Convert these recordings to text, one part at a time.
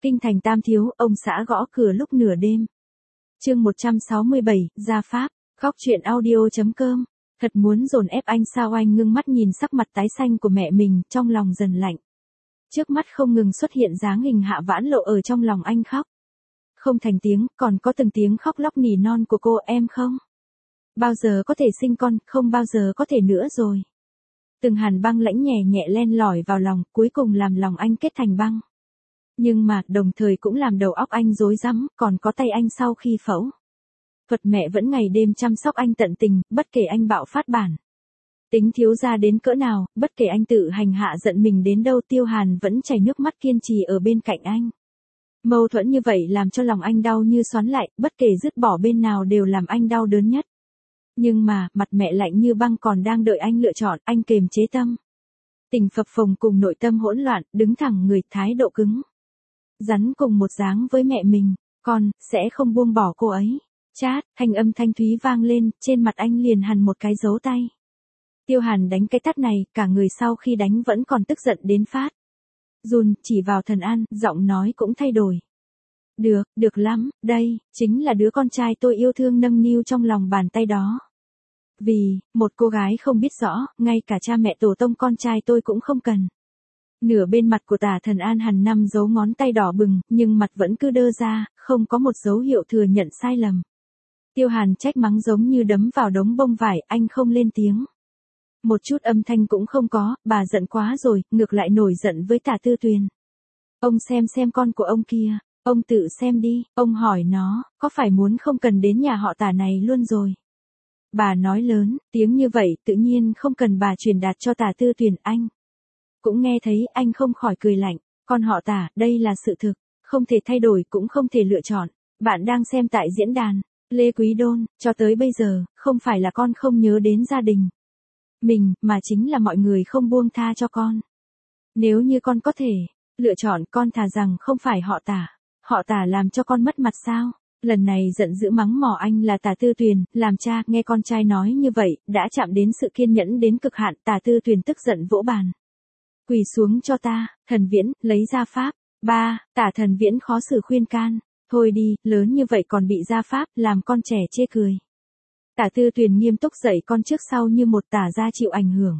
Kinh thành Tam Thiếu, ông xã gõ cửa lúc nửa đêm. Chương 167, Gia Pháp, Góc truyện audio.com. Thật muốn dồn ép anh sao? Anh ngưng mắt nhìn sắc mặt tái xanh của mẹ mình, trong lòng dần lạnh. Trước mắt không ngừng xuất hiện dáng hình Hạ Vãn Lộ, ở trong lòng anh khóc. Không thành tiếng, còn có từng tiếng khóc lóc nỉ non của cô: em không bao giờ có thể sinh con, không bao giờ có thể nữa rồi. Từng hàn băng lãnh nhẹ nhẹ len lỏi vào lòng, cuối cùng làm lòng anh kết thành băng. Nhưng mà, đồng thời cũng làm đầu óc anh rối rắm, còn có tay anh sau khi phẫu thuật mẹ vẫn ngày đêm chăm sóc anh tận tình, bất kể anh bạo phát bản tính thiếu gia đến cỡ nào, bất kể anh tự hành hạ giận mình đến đâu, Tiêu Hàn vẫn chảy nước mắt kiên trì ở bên cạnh anh. Mâu thuẫn như vậy làm cho lòng anh đau như xoắn lại, bất kể dứt bỏ bên nào đều làm anh đau đớn nhất. Nhưng mà, mặt mẹ lạnh như băng còn đang đợi anh lựa chọn, anh kềm chế tâm tình phập phồng cùng nội tâm hỗn loạn, đứng thẳng người, thái độ cứng rắn cùng một dáng với mẹ mình. Con sẽ không buông bỏ cô ấy. Chát, thanh âm thanh thúy vang lên, trên mặt anh liền hằn một cái dấu tay. Tiêu Hàn đánh cái tát này, cả người sau khi đánh vẫn còn tức giận đến phát run, chỉ vào Thần An, giọng nói cũng thay đổi. Được lắm, đây chính là đứa con trai tôi yêu thương nâng niu trong lòng bàn tay đó. Vì một cô gái không biết rõ, ngay cả cha mẹ tổ tông con trai tôi cũng không cần. Nửa bên mặt của Tả Thần An hằn 5 dấu ngón tay đỏ bừng, nhưng mặt vẫn cứ đơ ra, không có một dấu hiệu thừa nhận sai lầm. Tiêu Hàn trách mắng giống như đấm vào đống bông vải, anh không lên tiếng. Một chút âm thanh cũng không có, bà giận quá rồi, ngược lại nổi giận với Tả Tư Tuyền. Ông xem con của ông kia, ông tự xem đi, ông hỏi nó, có phải muốn không cần đến nhà họ Tả này luôn rồi. Bà nói lớn, tiếng như vậy tự nhiên không cần bà truyền đạt cho Tả Tư Tuyền, anh cũng nghe thấy, anh không khỏi cười lạnh. Con họ Tả, đây là sự thực, không thể thay đổi cũng không thể lựa chọn. Bạn đang xem tại diễn đàn Lê Quý Đôn. Cho tới bây giờ, không phải là con không nhớ đến gia đình mình, mà chính là mọi người không buông tha cho con. Nếu như con có thể lựa chọn, con thà rằng không phải họ Tả. Họ Tả làm cho con mất mặt sao? Lần này giận dữ mắng mỏ anh là Tả Tư Tuyền, làm cha nghe con trai nói như vậy, đã chạm đến sự kiên nhẫn đến cực hạn. Tả Tư Tuyền tức giận vỗ bàn. Quỳ xuống cho ta, Thần Viễn, lấy gia pháp. Ba, Tả Thần Viễn khó xử khuyên can. Thôi đi, lớn như vậy còn bị gia pháp, làm con trẻ chê cười. Tả Tư Tuyền nghiêm túc dạy con trước sau như một Tả gia chịu ảnh hưởng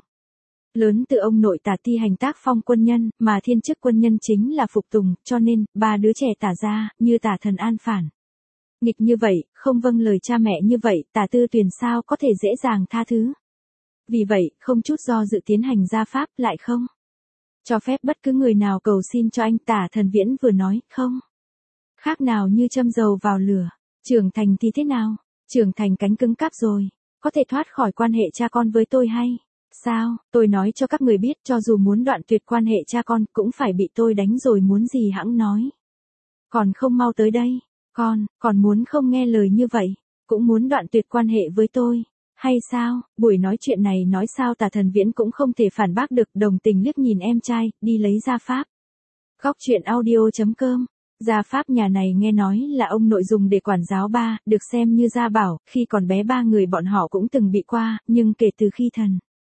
lớn từ ông nội Tả thi hành tác phong quân nhân, mà thiên chức quân nhân chính là phục tùng, cho nên, ba đứa trẻ Tả gia, như Tả Thần An phản nghịch như vậy, không vâng lời cha mẹ như vậy, Tả Tư Tuyền sao có thể dễ dàng tha thứ. Vì vậy, không chút do dự tiến hành gia pháp, lại không cho phép bất cứ người nào cầu xin cho anh. Tả Thần Viễn vừa nói, không khác nào như châm dầu vào lửa. Trưởng thành thì thế nào? Trưởng thành cánh cứng cáp rồi, có thể thoát khỏi quan hệ cha con với tôi hay sao? Tôi nói cho các người biết, cho dù muốn đoạn tuyệt quan hệ cha con, cũng phải bị tôi đánh rồi, muốn gì hẵng nói. Còn không mau tới đây, còn muốn không nghe lời như vậy, cũng muốn đoạn tuyệt quan hệ với tôi, hay sao? Buổi nói chuyện này nói sao Tả Thần Viễn cũng không thể phản bác được, đồng tình liếc nhìn em trai, đi lấy gia pháp. Góc truyện audio.com. Gia pháp nhà này nghe nói là ông nội dùng để quản giáo ba, được xem như gia bảo, khi còn bé ba người bọn họ cũng từng bị qua, nhưng kể từ khi Thần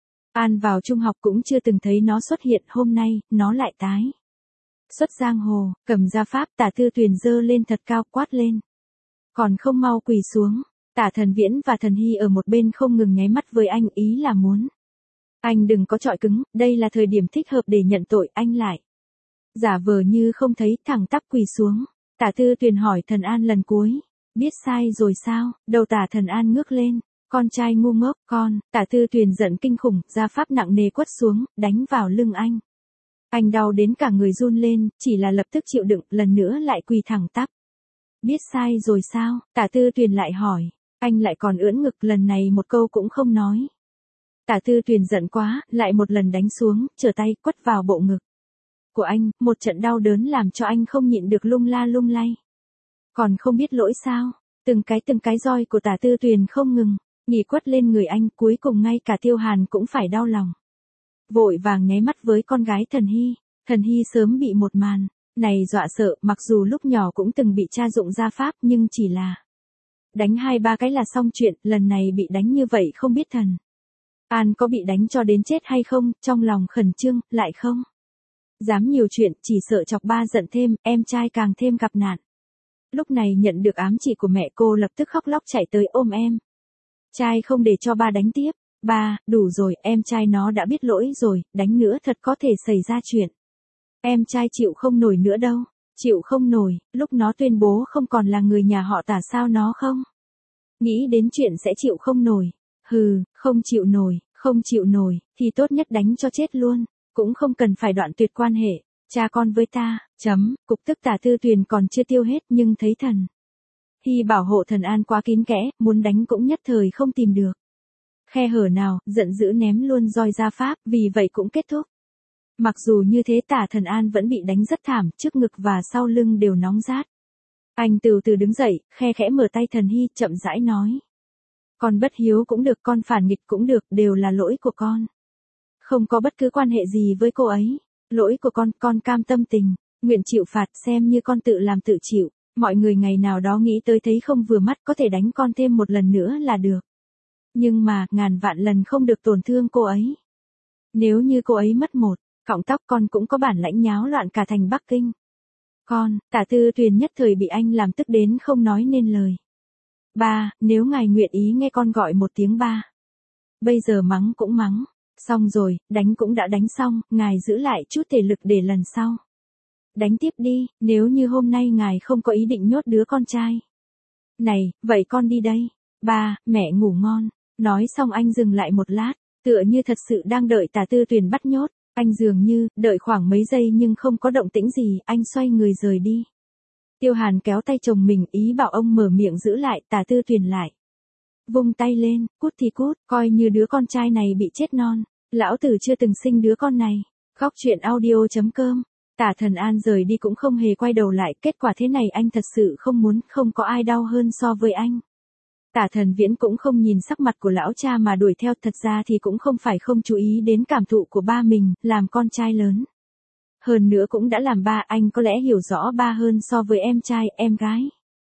An vào trung học cũng chưa từng thấy nó xuất hiện, hôm nay, nó lại tái xuất giang hồ, cầm gia pháp. Tả Tư Tuyền giơ lên thật cao, quát lên. Còn không mau quỳ xuống. Tả Thần Viễn và Thần Hy ở một bên không ngừng nháy mắt với anh, ý là muốn anh đừng có chọi cứng, đây là thời điểm thích hợp để nhận tội. Anh lại giả vờ như không thấy, thẳng tắp quỳ xuống. Tả Tư Tuyền hỏi Thần An lần cuối, biết sai rồi sao? Đầu Tả Thần An ngước lên, con trai ngu ngốc, con. Tả Tư Tuyền giận kinh khủng, gia pháp nặng nề quất xuống, đánh vào lưng anh. Anh đau đến cả người run lên, chỉ là lập tức chịu đựng, lần nữa lại quỳ thẳng tắp. Biết sai rồi sao? Tả Tư Tuyền lại hỏi. Anh lại còn ưỡn ngực, lần này một câu cũng không nói. Tả Tư Tuyền giận quá, lại một lần đánh xuống, trở tay quất vào bộ ngực của anh, một trận đau đớn làm cho anh không nhịn được lung la lung lay. Còn không biết lỗi sao? Từng cái roi của Tả Tư Tuyền không ngừng nhỉ quất lên người anh, cuối cùng ngay cả Tiêu Hàn cũng phải đau lòng. Vội vàng nháy mắt với con gái Thần Hy. Thần Hy sớm bị một màn này dọa sợ, mặc dù lúc nhỏ cũng từng bị cha dụng gia pháp, nhưng chỉ là đánh 2-3 cái là xong chuyện, lần này bị đánh như vậy không biết Thần An có bị đánh cho đến chết hay không, trong lòng khẩn trương, lại không Dám nhiều chuyện, chỉ sợ chọc ba giận thêm, em trai càng thêm gặp nạn. Lúc này nhận được ám chỉ của mẹ cô lập tức khóc lóc chạy tới ôm em. Trai không để cho ba đánh tiếp. Ba, đủ rồi, em trai nó đã biết lỗi rồi, đánh nữa thật có thể xảy ra chuyện. Em trai chịu không nổi nữa đâu. Chịu không nổi, lúc nó tuyên bố không còn là người nhà họ Tả sao nó không? Nghĩ đến chuyện sẽ chịu không nổi. Hừ, không chịu nổi, thì tốt nhất đánh cho chết luôn. Cũng không cần phải đoạn tuyệt quan hệ. Cha con với ta, cục tức Tả Tư Tuyền còn chưa tiêu hết nhưng thấy thần Hy bảo hộ Thần An quá kín kẽ, muốn đánh cũng nhất thời không tìm được khe hở nào, giận dữ ném luôn roi ra pháp, vì vậy cũng kết thúc. Mặc dù như thế Tả Thần An vẫn bị đánh rất thảm, trước ngực và sau lưng đều nóng rát. Anh từ từ đứng dậy, khe khẽ mở tay Thần Hy, chậm rãi nói. Con bất hiếu cũng được, con phản nghịch cũng được, đều là lỗi của con. Không có bất cứ quan hệ gì với cô ấy. Lỗi của con cam tâm tình, nguyện chịu phạt, xem như con tự làm tự chịu. Mọi người ngày nào đó nghĩ tới thấy không vừa mắt có thể đánh con thêm một lần nữa là được. Nhưng mà, ngàn vạn lần không được tổn thương cô ấy. Nếu như cô ấy mất một cọng tóc, con cũng có bản lãnh nháo loạn cả thành Bắc Kinh. Tả Tư Tuyền nhất thời bị anh làm tức đến không nói nên lời. Ba, nếu ngài nguyện ý nghe con gọi một tiếng ba. Bây giờ mắng cũng mắng. Xong rồi, đánh cũng đã đánh xong, ngài giữ lại chút thể lực để lần sau. Đánh tiếp đi, nếu như hôm nay ngài không có ý định nhốt đứa con trai. Này, vậy con đi đây. Ba, mẹ ngủ ngon. Nói xong anh dừng lại một lát, tựa như thật sự đang đợi Tả Tư Tuyền bắt nhốt. Anh dường như, đợi khoảng mấy giây nhưng không có động tĩnh gì, anh xoay người rời đi. Tiêu Hàn kéo tay chồng mình, ý bảo ông mở miệng giữ lại, Tả Tư Tuyền lại. Vung tay lên, cút thì cút, coi như đứa con trai này bị chết non. Lão tử chưa từng sinh đứa con này. Góc chuyện audio.com. Tả Thần An rời đi cũng không hề quay đầu lại, kết quả thế này anh thật sự không muốn, không có ai đau hơn so với anh. Tả Thần Viễn cũng không nhìn sắc mặt của lão cha mà đuổi theo, thật ra thì cũng không phải không chú ý đến cảm thụ của ba mình, làm con trai lớn. Hơn nữa cũng đã làm ba, anh có lẽ hiểu rõ ba hơn so với em trai, em gái.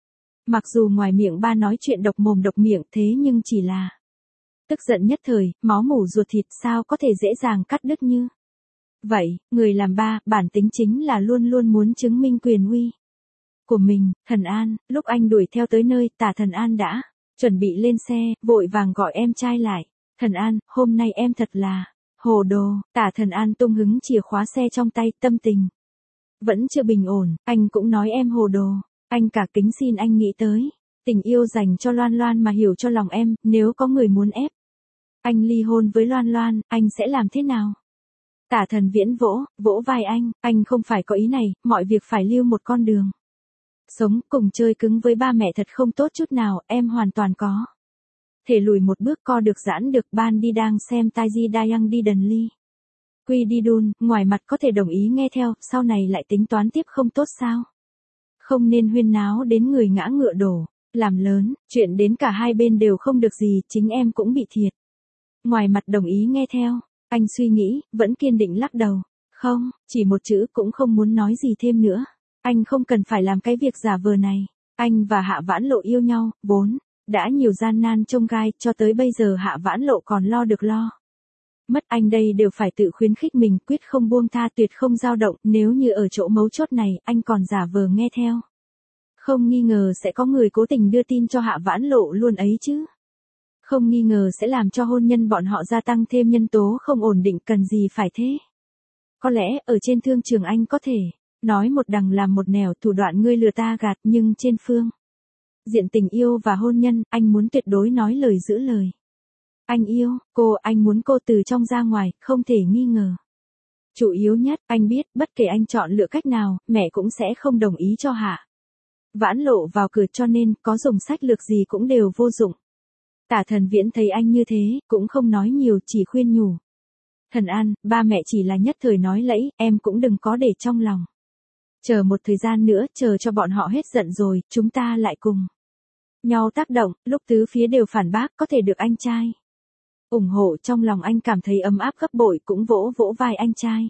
Mặc dù ngoài miệng ba nói chuyện độc mồm độc miệng thế nhưng chỉ là tức giận nhất thời, máu mủ ruột thịt sao có thể dễ dàng cắt đứt như vậy. Người làm ba, bản tính chính là luôn luôn muốn chứng minh quyền uy của mình. Thần An, lúc anh đuổi theo tới nơi, Tả Thần An đã chuẩn bị lên xe, vội vàng gọi em trai lại. Thần An, hôm nay em thật là hồ đồ. Tả Thần An tung hứng chìa khóa xe trong tay, tâm tình vẫn chưa bình ổn, anh cũng nói em hồ đồ. Anh cả kính xin anh nghĩ tới tình yêu dành cho Loan Loan mà hiểu cho lòng em, nếu có người muốn ép anh ly hôn với Loan Loan, anh sẽ làm thế nào? Tả Thần Viễn vỗ vai anh không phải có ý này, mọi việc phải lưu một con đường sống, cùng chơi cứng với ba mẹ thật không tốt chút nào, em hoàn toàn có thể lùi một bước, co được giãn được. Ban đi đang xem tai di Dayang đi đần ly quy đi đun, ngoài mặt có thể đồng ý nghe theo, sau này lại tính toán tiếp không tốt sao? Không nên huyên náo đến người ngã ngựa đổ, làm lớn, chuyện đến cả hai bên đều không được gì, chính em cũng bị thiệt. Ngoài mặt đồng ý nghe theo, anh suy nghĩ, vẫn kiên định lắc đầu. Không, chỉ một chữ cũng không muốn nói gì thêm nữa. Anh không cần phải làm cái việc giả vờ này. Anh và Hạ Vãn Lộ yêu nhau, vốn đã nhiều gian nan chông gai, cho tới bây giờ Hạ Vãn Lộ còn lo được lo mất, anh đây đều phải tự khuyến khích mình, quyết không buông tha, tuyệt không dao động. Nếu như ở chỗ mấu chốt này, anh còn giả vờ nghe theo, không nghi ngờ sẽ có người cố tình đưa tin cho Hạ Vãn Lộ luôn ấy chứ. Không nghi ngờ sẽ làm cho hôn nhân bọn họ gia tăng thêm nhân tố không ổn định, cần gì phải thế. Có lẽ, ở trên thương trường anh có thể nói một đằng làm một nẻo, thủ đoạn ngươi lừa ta gạt, nhưng trên phương diện tình yêu và hôn nhân, anh muốn tuyệt đối nói lời giữ lời. Anh yêu cô, anh muốn cô từ trong ra ngoài, không thể nghi ngờ. Chủ yếu nhất, anh biết, bất kể anh chọn lựa cách nào, mẹ cũng sẽ không đồng ý cho Hạ Vãn Lộ vào cửa, cho nên, có dùng sách lược gì cũng đều vô dụng. Tả Thần Viễn thấy anh như thế, cũng không nói nhiều, chỉ khuyên nhủ. Thần An, ba mẹ chỉ là nhất thời nói lẫy, em cũng đừng có để trong lòng. Chờ một thời gian nữa, chờ cho bọn họ hết giận rồi, chúng ta lại cùng nhau tác động, lúc tứ phía đều phản bác, có thể được anh trai ủng hộ, trong lòng anh cảm thấy ấm áp gấp bội, cũng vỗ vai anh trai.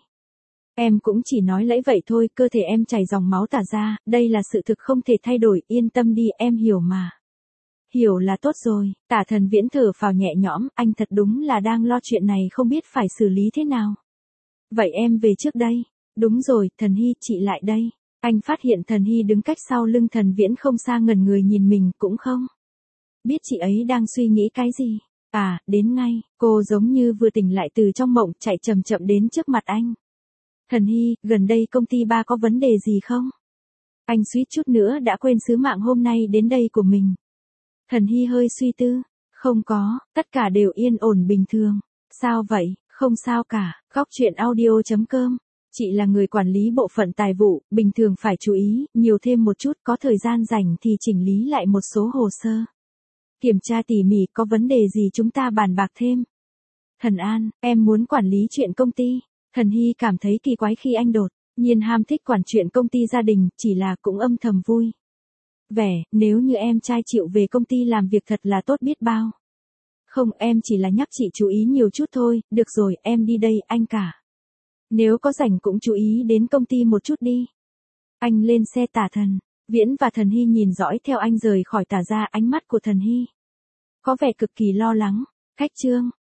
Em cũng chỉ nói lẫy vậy thôi, cơ thể em chảy dòng máu tả ra, đây là sự thực không thể thay đổi, yên tâm đi, em hiểu mà. Hiểu là tốt rồi. Tả Thần Viễn thở phào nhẹ nhõm, anh thật đúng là đang lo chuyện này không biết phải xử lý thế nào. Vậy em về trước đây. Đúng rồi, Thần Hy, chị lại đây. Anh phát hiện Thần Hy đứng cách sau lưng Thần Viễn không xa, ngẩn người nhìn mình, cũng không biết chị ấy đang suy nghĩ cái gì. À, đến ngay, cô giống như vừa tỉnh lại từ trong mộng, chạy chậm chậm đến trước mặt anh. Thần Hy, gần đây công ty ba có vấn đề gì không? Anh suýt chút nữa đã quên sứ mạng hôm nay đến đây của mình. Thần Hy hơi suy tư. Không có, tất cả đều yên ổn bình thường. Sao vậy? Không sao cả. Góc chuyện audio.com. Chị là người quản lý bộ phận tài vụ, bình thường phải chú ý, nhiều thêm một chút, có thời gian rảnh thì chỉnh lý lại một số hồ sơ. Kiểm tra tỉ mỉ, có vấn đề gì chúng ta bàn bạc thêm. Thần An, em muốn quản lý chuyện công ty. Thần Hy cảm thấy kỳ quái khi anh đột nhiên ham thích quản chuyện công ty gia đình, chỉ là cũng âm thầm vui vẻ, nếu như em trai chịu về công ty làm việc thật là tốt biết bao. Không, em chỉ là nhắc chị chú ý nhiều chút thôi, được rồi, em đi đây, anh cả. Nếu có rảnh cũng chú ý đến công ty một chút đi. Anh lên xe tả Thần Viễn và Thần Hy nhìn dõi theo anh rời khỏi tả ra, ánh mắt của Thần Hy có vẻ cực kỳ lo lắng. Khách Trương,